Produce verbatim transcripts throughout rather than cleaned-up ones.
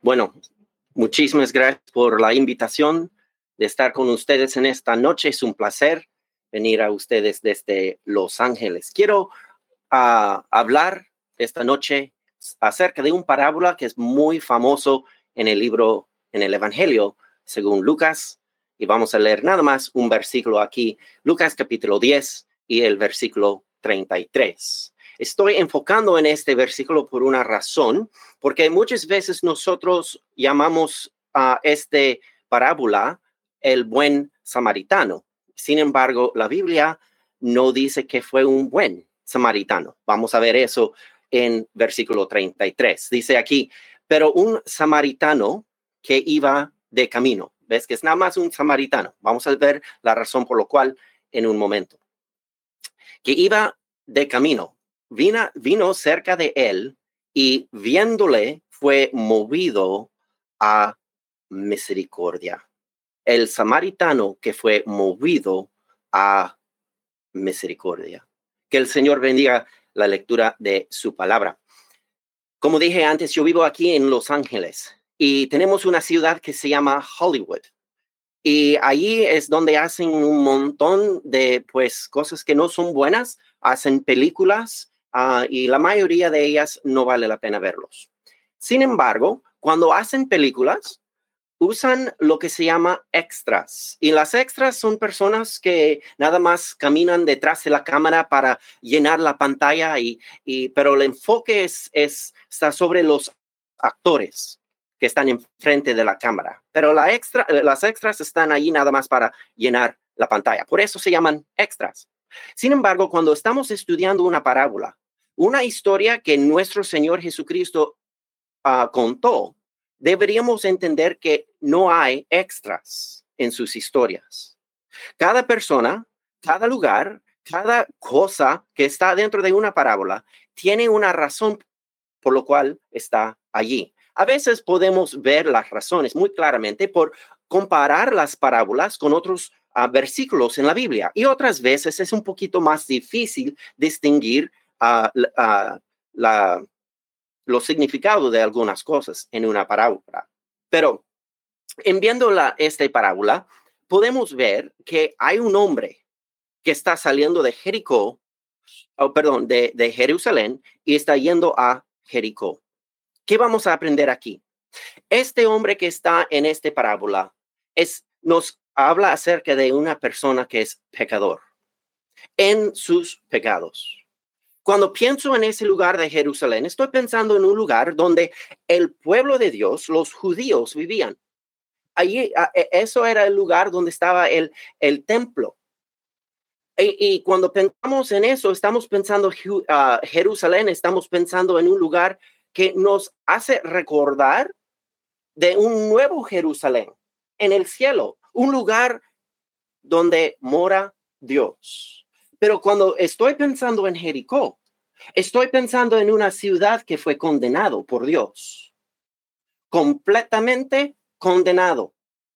Bueno, muchísimas gracias por la invitación de estar con ustedes en esta noche. Es un placer venir a ustedes desde Los Ángeles. Quiero uh, hablar esta noche acerca de un parábola que es muy famoso en el libro, en el Evangelio, según Lucas. Y vamos a leer nada más un versículo aquí, Lucas capítulo diez y el versículo treinta y tres. Estoy enfocando en este versículo por una razón, porque muchas veces nosotros llamamos a este parábola el buen samaritano. Sin embargo, la Biblia no dice que fue un buen samaritano. Vamos a ver eso en versículo treinta y tres. Dice aquí, pero un samaritano que iba de camino. ¿Ves que es nada más un samaritano? Vamos a ver la razón por la cual en un momento. Que iba de camino. Vino, vino cerca de él y viéndole fue movido a misericordia. El samaritano que fue movido a misericordia. Que el Señor bendiga la lectura de su palabra. Como dije antes, yo vivo aquí en Los Ángeles y tenemos una ciudad que se llama Hollywood. Y ahí es donde hacen un montón de pues cosas que no son buenas, hacen películas uh, y la mayoría de ellas no vale la pena verlos. Sin embargo, cuando hacen películas, usan lo que se llama extras. Y las extras son personas que nada más caminan detrás de la cámara para llenar la pantalla, y, y, pero el enfoque es, es, está sobre los actores que están enfrente de la cámara. Pero la extra, las extras están ahí nada más para llenar la pantalla. Por eso se llaman extras. Sin embargo, cuando estamos estudiando una parábola, una historia que nuestro Señor Jesucristo uh, contó, deberíamos entender que no hay extras en sus historias. Cada persona, cada lugar, cada cosa que está dentro de una parábola tiene una razón por lo cual está allí. A veces podemos ver las razones muy claramente por comparar las parábolas con otros uh, versículos en la Biblia. Y otras veces es un poquito más difícil distinguir uh, uh, la, los significados de algunas cosas en una parábola. Pero en viendo la, esta parábola, podemos ver que hay un hombre que está saliendo de Jericó, oh, perdón, de, de Jerusalén y está yendo a Jericó. ¿Qué vamos a aprender aquí? Este hombre que está en esta parábola es, nos habla acerca de una persona que es pecador en sus pecados. Cuando pienso en ese lugar de Jerusalén, estoy pensando en un lugar donde el pueblo de Dios, los judíos, vivían. Allí, eso era el lugar donde estaba el, el templo. Y, y cuando pensamos en eso, estamos pensando uh, Jerusalén, estamos pensando en un lugar que nos hace recordar de un nuevo Jerusalén en el cielo, un lugar donde mora Dios. Pero cuando estoy pensando en Jericó, estoy pensando en una ciudad que fue condenado por Dios, completamente condenado.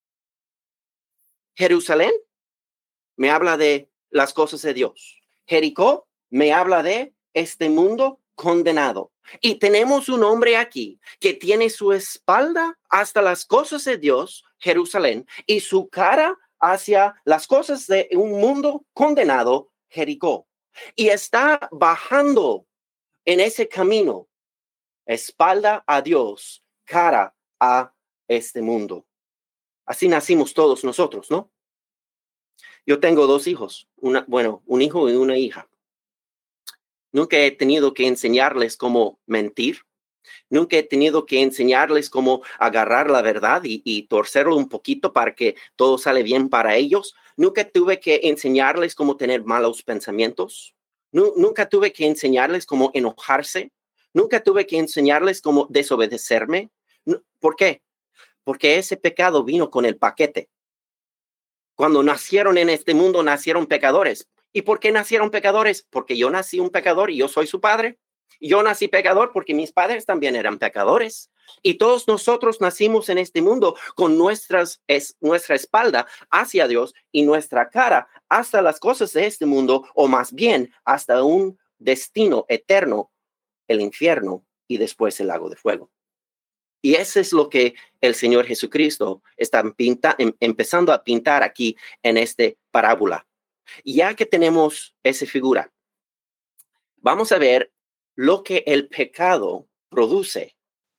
Jerusalén me habla de las cosas de Dios. Jericó me habla de este mundo condenado. Y tenemos un hombre aquí que tiene su espalda hasta las cosas de Dios, Jerusalén, y su cara hacia las cosas de un mundo condenado, Jericó. Y está bajando en ese camino, espalda a Dios, cara a este mundo. Así nacimos todos nosotros, ¿no? Yo tengo dos hijos, una, bueno, un hijo y una hija. Nunca he tenido que enseñarles cómo mentir. Nunca he tenido que enseñarles cómo agarrar la verdad y, y torcerlo un poquito para que todo sale bien para ellos. Nunca tuve que enseñarles cómo tener malos pensamientos. Nu- nunca tuve que enseñarles cómo enojarse. Nunca tuve que enseñarles cómo desobedecerme. ¿Por qué? Porque ese pecado vino con el paquete. Cuando nacieron en este mundo, nacieron pecadores. ¿Y por qué nacieron pecadores? Porque yo nací un pecador y yo soy su padre. Yo nací pecador porque mis padres también eran pecadores. Y todos nosotros nacimos en este mundo con nuestras, es, nuestra espalda hacia Dios y nuestra cara hasta las cosas de este mundo, o más bien hasta un destino eterno, el infierno y después el lago de fuego. Y eso es lo que el Señor Jesucristo está pinta, em, empezando a pintar aquí en esta parábola. Ya que tenemos esa figura, vamos a ver lo que el pecado produce.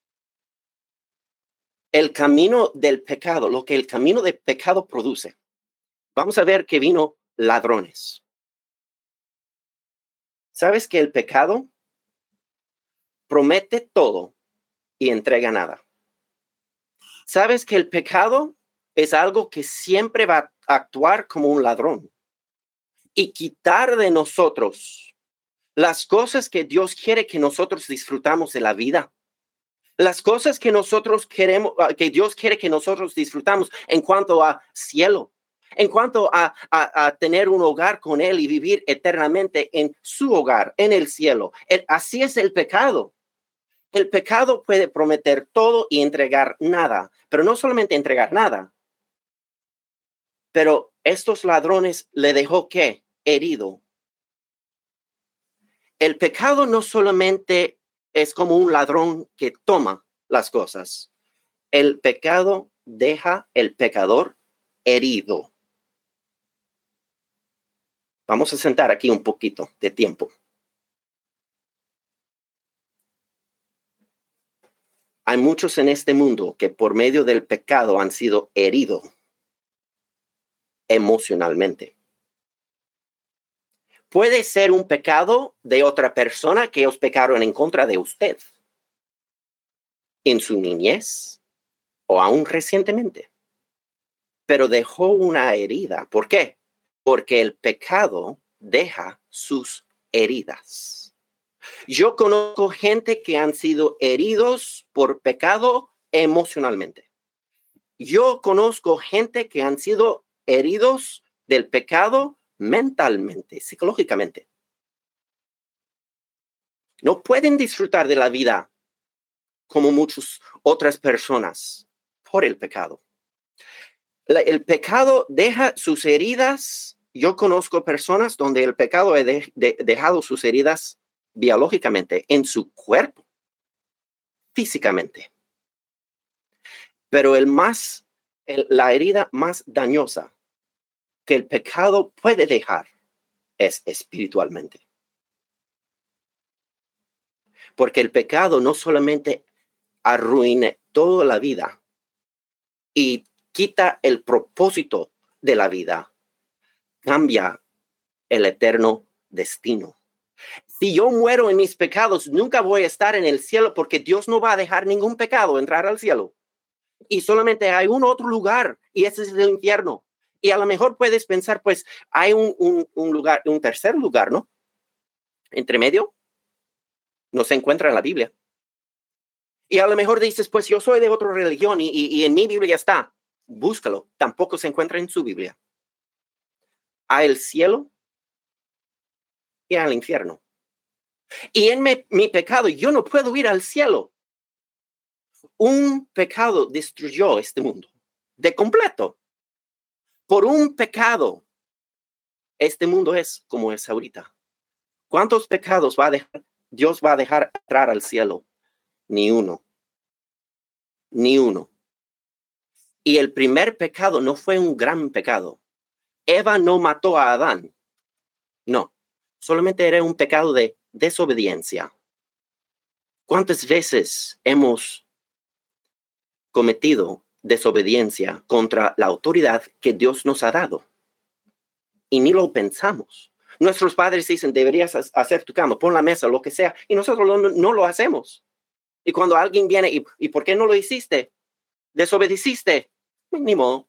El camino del pecado, lo que el camino del pecado produce. Vamos a ver que vino ladrones. ¿Sabes que el pecado promete todo y entrega nada? ¿Sabes que el pecado es algo que siempre va a actuar como un ladrón y quitar de nosotros las cosas que Dios quiere que nosotros disfrutamos de la vida? Las cosas que nosotros queremos, que Dios quiere que nosotros disfrutamos en cuanto a cielo, en cuanto a, a, a tener un hogar con Él y vivir eternamente en su hogar, en el cielo. El, así es el pecado. El pecado puede prometer todo y entregar nada, pero no solamente entregar nada, pero estos ladrones le dejó ¿qué? Herido. El pecado no solamente es como un ladrón que toma las cosas. El pecado deja el pecador herido. Vamos a sentar aquí un poquito de tiempo. Hay muchos en este mundo que por medio del pecado han sido heridos emocionalmente. Puede ser un pecado de otra persona que os pecaron en contra de usted en su niñez o aún recientemente, pero dejó una herida. ¿Por qué? Porque el pecado deja sus heridas. Yo conozco gente que han sido heridos por pecado emocionalmente. Yo conozco gente que han sido heridos del pecado mentalmente, psicológicamente. No pueden disfrutar de la vida como muchas otras personas por el pecado. La, el pecado deja sus heridas. Yo conozco personas donde el pecado ha de, de, dejado sus heridas biológicamente en su cuerpo, físicamente. Pero el más, el, la herida más dañosa que el pecado puede dejar es espiritualmente. Porque el pecado no solamente arruina toda la vida y quita el propósito de la vida, cambia el eterno destino. Si yo muero en mis pecados, nunca voy a estar en el cielo porque Dios no va a dejar ningún pecado entrar al cielo. Y solamente hay un otro lugar y ese es el infierno. Y a lo mejor puedes pensar, pues hay un, un, un lugar, un tercer lugar, ¿no? Entre medio, no se encuentra en la Biblia. Y a lo mejor dices, pues yo soy de otra religión y, y, y en mi Biblia está. Búscalo, tampoco se encuentra en su Biblia. Hay el cielo y al infierno. Y en mi, mi pecado, yo no puedo ir al cielo. Un pecado destruyó este mundo de completo. Por un pecado, este mundo es como es ahorita. ¿Cuántos pecados va a dejar, Dios va a dejar entrar al cielo? Ni uno. Ni uno. Y el primer pecado no fue un gran pecado. Eva no mató a Adán. No, solamente era un pecado de desobediencia. ¿Cuántas veces hemos cometido desobediencia contra la autoridad que Dios nos ha dado? Y ni lo pensamos. Nuestros padres dicen, deberías hacer tu cama, pon la mesa, lo que sea, y nosotros no, no lo hacemos. Y cuando alguien viene, ¿y, ¿y por qué no lo hiciste? ¿Desobedeciste? Ni modo.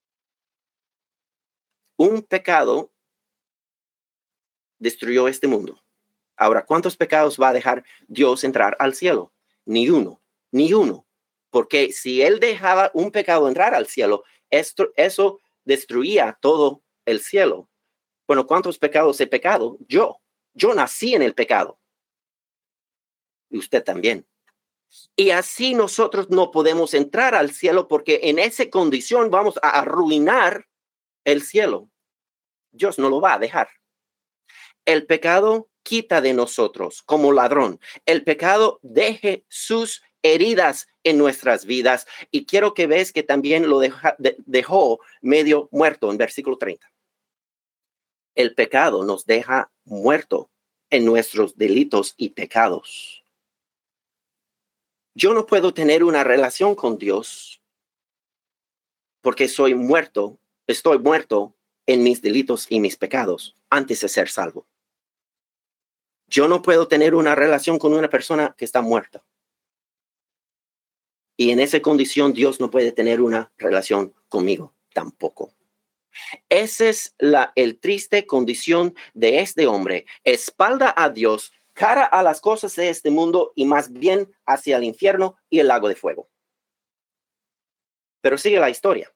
Un pecado destruyó este mundo. Ahora, ¿cuántos pecados va a dejar Dios entrar al cielo? Ni uno, ni uno. Porque si Él dejaba un pecado entrar al cielo, esto, eso destruía todo el cielo. Bueno, ¿cuántos pecados he pecado? Yo. Yo nací en el pecado. Y usted también. Y así nosotros no podemos entrar al cielo porque en esa condición vamos a arruinar el cielo. Dios no lo va a dejar. El pecado quita de nosotros como ladrón. El pecado deje sus heridas en nuestras vidas. Y quiero que veas que también lo deja, de, dejó medio muerto en versículo treinta. El pecado nos deja muerto en nuestros delitos y pecados. Yo no puedo tener una relación con Dios porque soy muerto, estoy muerto en mis delitos y mis pecados antes de ser salvo. Yo no puedo tener una relación con una persona que está muerta. Y en esa condición Dios no puede tener una relación conmigo tampoco. Esa es la el triste condición de este hombre. Espalda a Dios, cara a las cosas de este mundo y más bien hacia el infierno y el lago de fuego. Pero sigue la historia.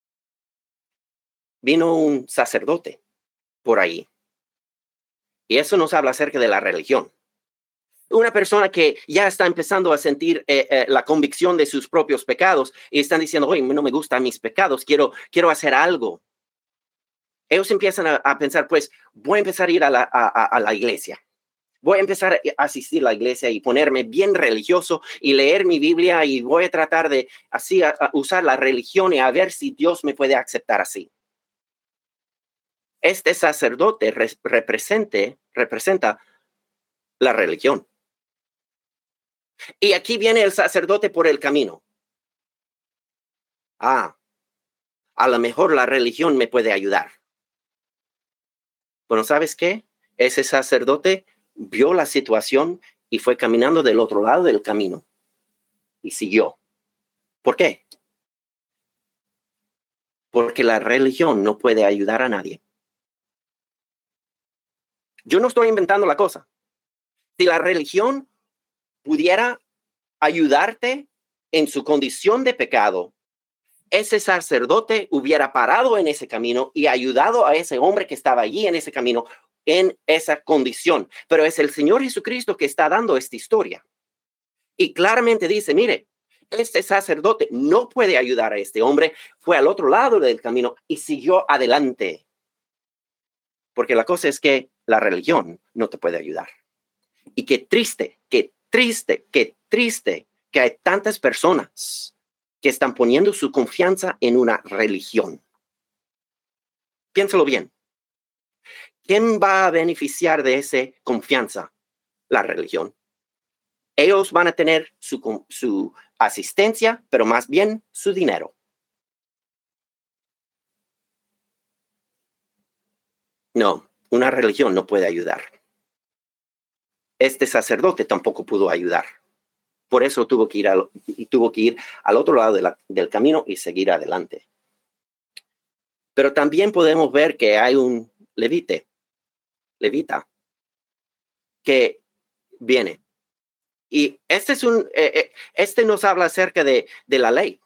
Vino un sacerdote por ahí. Y eso nos habla acerca de la religión. Una persona que ya está empezando a sentir eh, eh, la convicción de sus propios pecados y están diciendo, oye, no me gustan mis pecados, quiero, quiero hacer algo. Ellos empiezan a, a pensar, pues, voy a empezar a ir a la, a, a la iglesia. Voy a empezar a asistir a la iglesia y ponerme bien religioso y leer mi Biblia y voy a tratar de así a, a usar la religión y a ver si Dios me puede aceptar así. Este sacerdote re, represente, representa la religión. Y aquí viene el sacerdote por el camino. Ah, a lo mejor la religión me puede ayudar. Bueno, ¿sabes qué? Ese sacerdote vio la situación y fue caminando del otro lado del camino y siguió. ¿Por qué? Porque la religión no puede ayudar a nadie. Yo no estoy inventando la cosa. Si la religión pudiera ayudarte en su condición de pecado, ese sacerdote hubiera parado en ese camino y ayudado a ese hombre que estaba allí en ese camino en esa condición. Pero es el Señor Jesucristo que está dando esta historia. Y claramente dice, mire, este sacerdote no puede ayudar a este hombre. Fue al otro lado del camino y siguió adelante. Porque la cosa es que la religión no te puede ayudar. Y qué triste, qué triste, qué triste que hay tantas personas que están poniendo su confianza en una religión. Piénsalo bien. ¿Quién va a beneficiar de esa confianza? La religión. Ellos van a tener su, su asistencia, pero más bien su dinero. No, una religión no puede ayudar. Este sacerdote tampoco pudo ayudar. Por eso tuvo que ir al, tuvo que ir al otro lado de la, del camino y seguir adelante. Pero también podemos ver que hay un levite, levita, que viene. Y este, es un, eh, este nos habla acerca de, de la ley.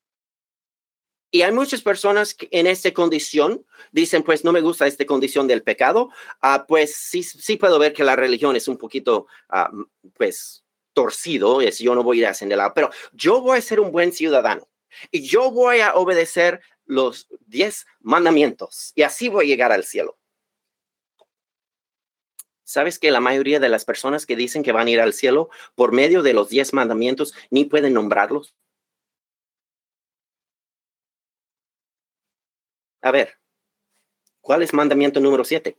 Y hay muchas personas que en esta condición dicen, pues no me gusta esta condición del pecado. Uh, pues sí, sí puedo ver que la religión es un poquito, uh, pues, torcido. Es, yo no voy a ir a ese lado, pero yo voy a ser un buen ciudadano. Y yo voy a obedecer los diez mandamientos. Y así voy a llegar al cielo. ¿Sabes que la mayoría de las personas que dicen que van a ir al cielo por medio de los diez mandamientos ni pueden nombrarlos? A ver, ¿cuál es mandamiento número siete?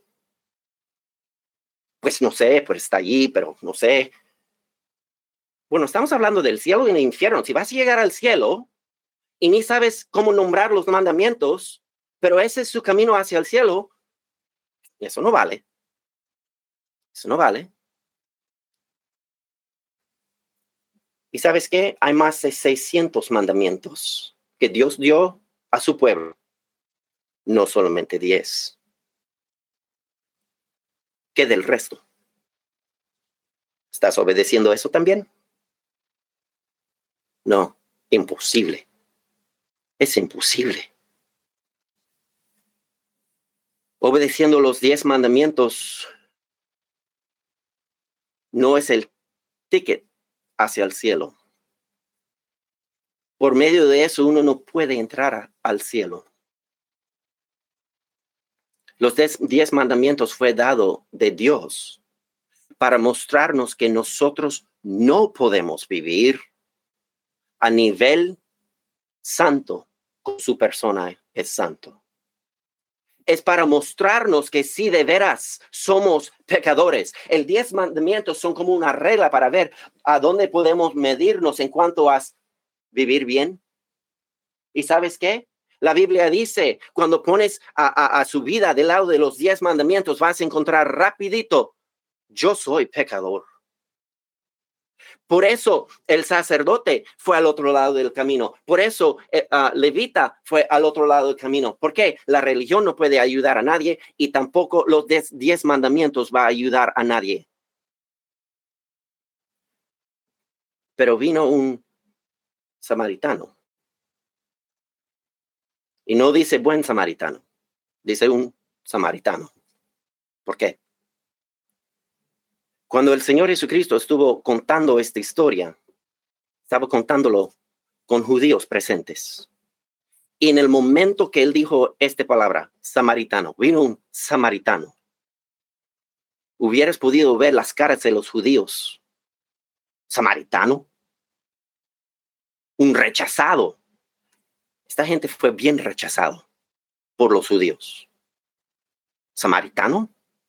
Pues no sé, pues está allí, pero no sé. Bueno, estamos hablando del cielo y el infierno. Si vas a llegar al cielo y ni sabes cómo nombrar los mandamientos, pero ese es su camino hacia el cielo, eso no vale. Eso no vale. ¿Y sabes qué? Hay más de seiscientos mandamientos que Dios dio a su pueblo. No solamente diez. ¿Qué del resto? ¿Estás obedeciendo eso también? No, imposible. Es imposible. Obedeciendo los diez mandamientos no es el ticket hacia el cielo. Por medio de eso uno no puede entrar a, al cielo. Los diez mandamientos fue dado de Dios para mostrarnos que nosotros no podemos vivir a nivel santo, su persona es santo. Es para mostrarnos que sí, de veras, somos pecadores. El diez mandamientos son como una regla para ver a dónde podemos medirnos en cuanto a vivir bien. ¿Y sabes qué? La Biblia dice, cuando pones a, a, a su vida del lado de los diez mandamientos, vas a encontrar rapidito, yo soy pecador. Por eso el sacerdote fue al otro lado del camino. Por eso eh, uh, Levita fue al otro lado del camino. ¿Por qué? La religión no puede ayudar a nadie y tampoco los diez, diez mandamientos va a ayudar a nadie. Pero vino un samaritano. Y no dice buen samaritano, dice un samaritano. ¿Por qué? Cuando el Señor Jesucristo estuvo contando esta historia, estaba contándolo con judíos presentes. Y en el momento que él dijo esta palabra, samaritano, vino un samaritano. Hubieras podido ver las caras de los judíos. Samaritano. Un rechazado. Esta gente fue bien rechazado por los judíos. ¿Samaritano?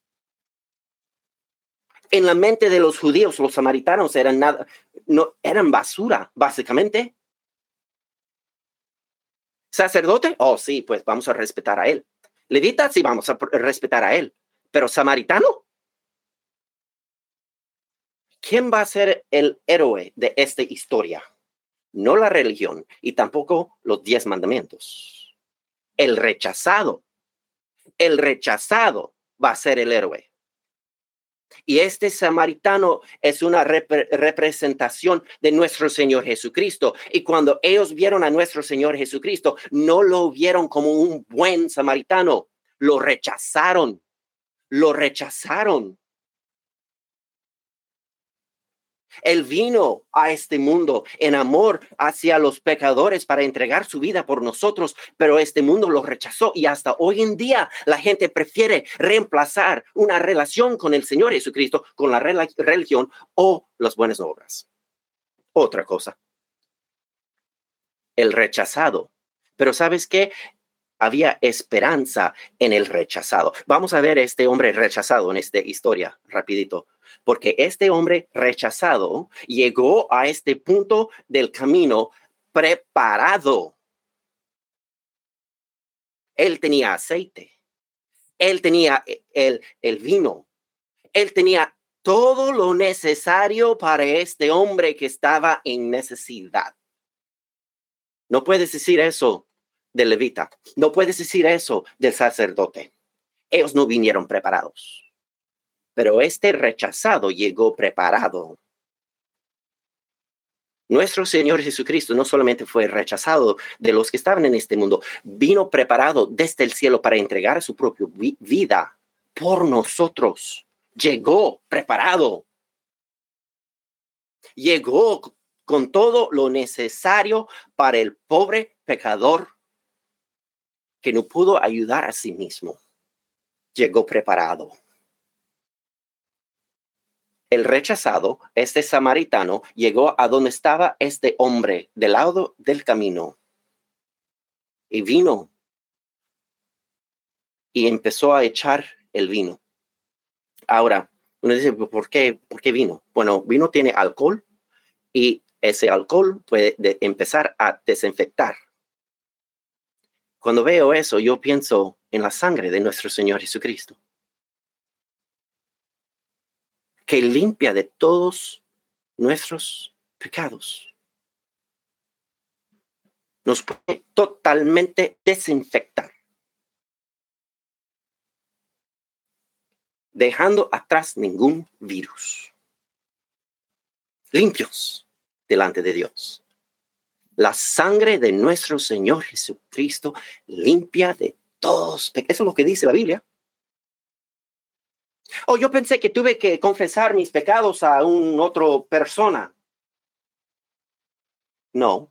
En la mente de los judíos, los samaritanos eran nada, no, eran basura, básicamente. ¿Sacerdote? Oh, sí, pues vamos a respetar a él. Levita, sí, vamos a respetar a él. Pero ¿samaritano? ¿Quién va a ser el héroe de esta historia? No la religión y tampoco los diez mandamientos. El rechazado. El rechazado va a ser el héroe. Y este samaritano es una rep- representación de nuestro Señor Jesucristo. Y cuando ellos vieron a nuestro Señor Jesucristo, no lo vieron como un buen samaritano. Lo rechazaron. Lo rechazaron. Él vino a este mundo en amor hacia los pecadores para entregar su vida por nosotros, pero este mundo lo rechazó y hasta hoy en día la gente prefiere reemplazar una relación con el Señor Jesucristo con la religión o las buenas obras. Otra cosa, el rechazado. Pero ¿sabes qué? Había esperanza en el rechazado. Vamos a ver este hombre rechazado en esta historia, rapidito. Porque este hombre rechazado llegó a este punto del camino preparado. Él tenía aceite. Él tenía el, el vino. Él tenía todo lo necesario para este hombre que estaba en necesidad. No puedes decir eso del levita. No puedes decir eso del sacerdote. Ellos no vinieron preparados. Pero este rechazado llegó preparado. Nuestro Señor Jesucristo no solamente fue rechazado de los que estaban en este mundo, vino preparado desde el cielo para entregar su propia vi- vida por nosotros. Llegó preparado. Llegó con todo lo necesario para el pobre pecador que no pudo ayudar a sí mismo. Llegó preparado. El rechazado, este samaritano, llegó a donde estaba este hombre del lado del camino y vino y empezó a echar el vino. Ahora, uno dice, ¿por qué, ¿por qué vino? Bueno, vino tiene alcohol y ese alcohol puede de empezar a desinfectar. Cuando veo eso, yo pienso en la sangre de nuestro Señor Jesucristo, que limpia de todos nuestros pecados. Nos puede totalmente desinfectar, dejando atrás ningún virus. Limpios delante de Dios. La sangre de nuestro Señor Jesucristo limpia de todos. Eso es lo que dice la Biblia. Oh, yo pensé que tuve que confesar mis pecados a una otra persona. No.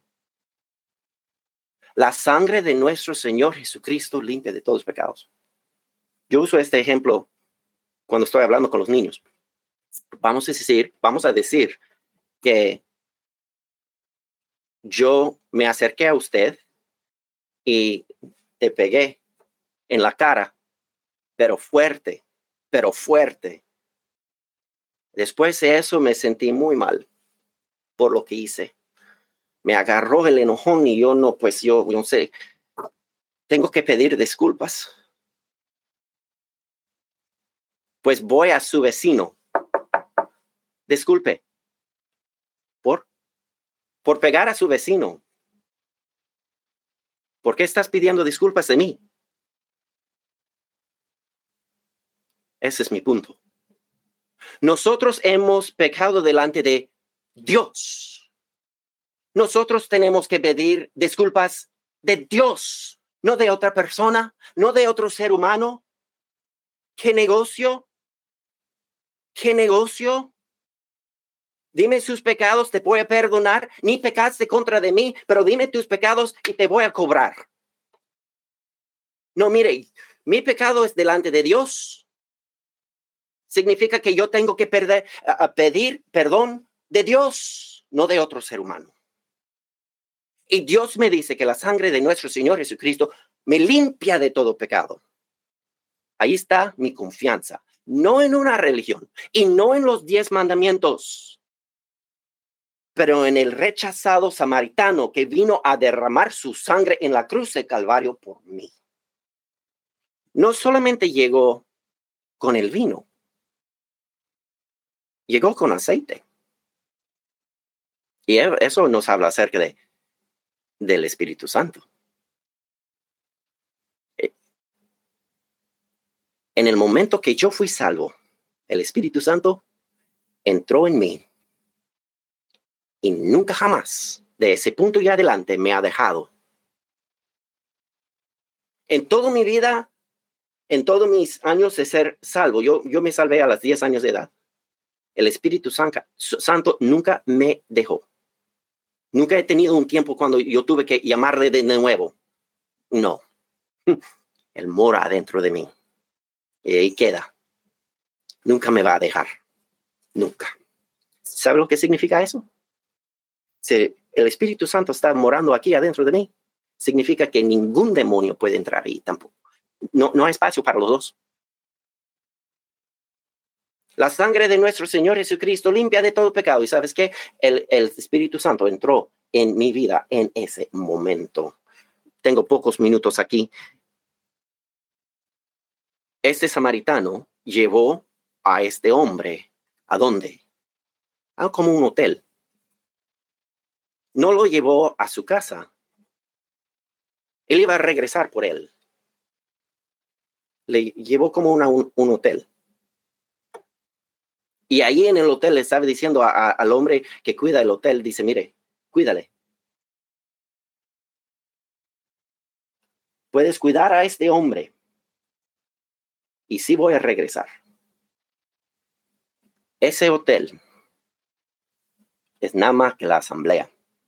La sangre de nuestro Señor Jesucristo limpia de todos los pecados. Yo uso este ejemplo cuando estoy hablando con los niños. Vamos a decir, vamos a decir que yo me acerqué a usted y te pegué en la cara, pero fuerte, pero fuerte. Después de eso me sentí muy mal por lo que hice. Me agarró el enojón y yo no, pues yo no sé, tengo que pedir disculpas. Pues voy a su vecino. Disculpe. ¿Por? Por pegar a su vecino. ¿Por qué estás pidiendo disculpas de mí? Ese es mi punto. Nosotros hemos pecado delante de Dios. Nosotros tenemos que pedir disculpas de Dios, no de otra persona, no de otro ser humano. ¿Qué negocio? ¿Qué negocio? Dime sus pecados, te voy a perdonar. Ni pecaste contra de mí, pero dime tus pecados y te voy a cobrar. No, mire, mi pecado es delante de Dios. Significa que yo tengo que perder, a pedir perdón de Dios, no de otro ser humano. Y Dios me dice que la sangre de nuestro Señor Jesucristo me limpia de todo pecado. Ahí está mi confianza, no en una religión y no en los diez mandamientos, pero en el rechazado samaritano que vino a derramar su sangre en la cruz del Calvario por mí. No solamente llegó con el vino, llegó con aceite. Y eso nos habla acerca de, del Espíritu Santo. En el momento que yo fui salvo, el Espíritu Santo entró en mí y nunca jamás, de ese punto y adelante, me ha dejado. En toda mi vida, en todos mis años de ser salvo, yo, yo me salvé a los diez años de edad. El Espíritu Santo nunca me dejó. Nunca he tenido un tiempo cuando yo tuve que llamarle de nuevo. No. Él mora adentro de mí. Y ahí queda. Nunca me va a dejar. Nunca. ¿Sabe lo que significa eso? Si el Espíritu Santo está morando aquí adentro de mí, significa que ningún demonio puede entrar ahí tampoco. No, no hay espacio para los dos. La sangre de nuestro Señor Jesucristo limpia de todo pecado. ¿Y sabes qué? El, el Espíritu Santo entró en mi vida en ese momento. Tengo pocos minutos aquí. Este samaritano llevó a este hombre. ¿A dónde? A como un hotel. No lo llevó a su casa. Él iba a regresar por él. Le llevó como una, un, un hotel. Y ahí en el hotel le estaba diciendo a, a, al hombre que cuida el hotel, dice, mire, cuídale. Puedes cuidar a este hombre. Y sí voy a regresar. Ese hotel es nada más que la asamblea.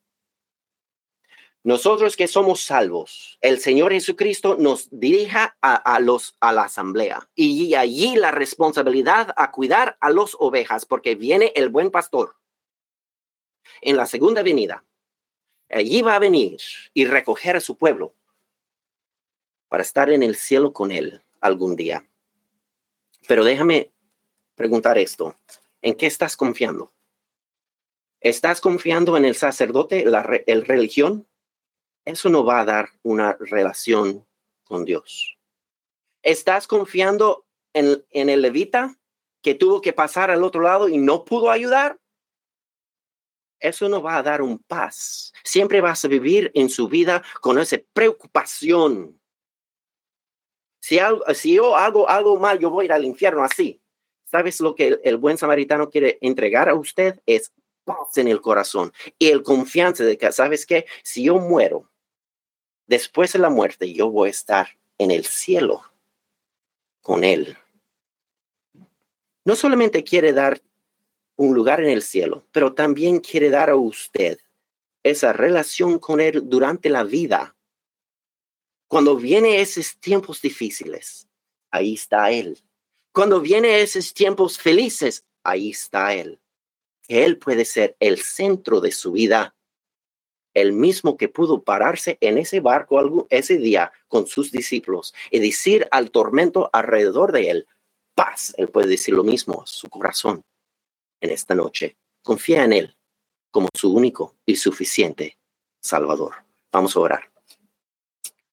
Nosotros que somos salvos, el Señor Jesucristo nos dirija a, a, los, a la asamblea. Y allí la responsabilidad a cuidar a las ovejas, porque viene el buen pastor. En la segunda venida, allí va a venir y recoger a su pueblo para estar en el cielo con él algún día. Pero déjame preguntar esto. ¿En qué estás confiando? ¿Estás confiando en el sacerdote, la re, el religión? Eso no va a dar una relación con Dios. ¿Estás confiando en, en el levita que tuvo que pasar al otro lado y no pudo ayudar? Eso no va a dar un paz. Siempre vas a vivir en su vida con esa preocupación. Si, algo, si yo hago algo mal, yo voy a ir al infierno así. ¿Sabes lo que el, el buen samaritano quiere entregar a usted? Es paz en el corazón y el confianza de que, ¿sabes qué? Si yo muero, después de la muerte, yo voy a estar en el cielo con él. No solamente quiere dar un lugar en el cielo, pero también quiere dar a usted esa relación con él durante la vida. Cuando vienen esos tiempos difíciles, ahí está él. Cuando vienen esos tiempos felices, ahí está él. Él puede ser el centro de su vida. el mismo que pudo pararse en ese barco algo, ese día con sus discípulos y decir al tormento alrededor de él, paz. Él puede decir lo mismo a su corazón en esta noche. Confía en él como su único y suficiente Salvador. Vamos a orar.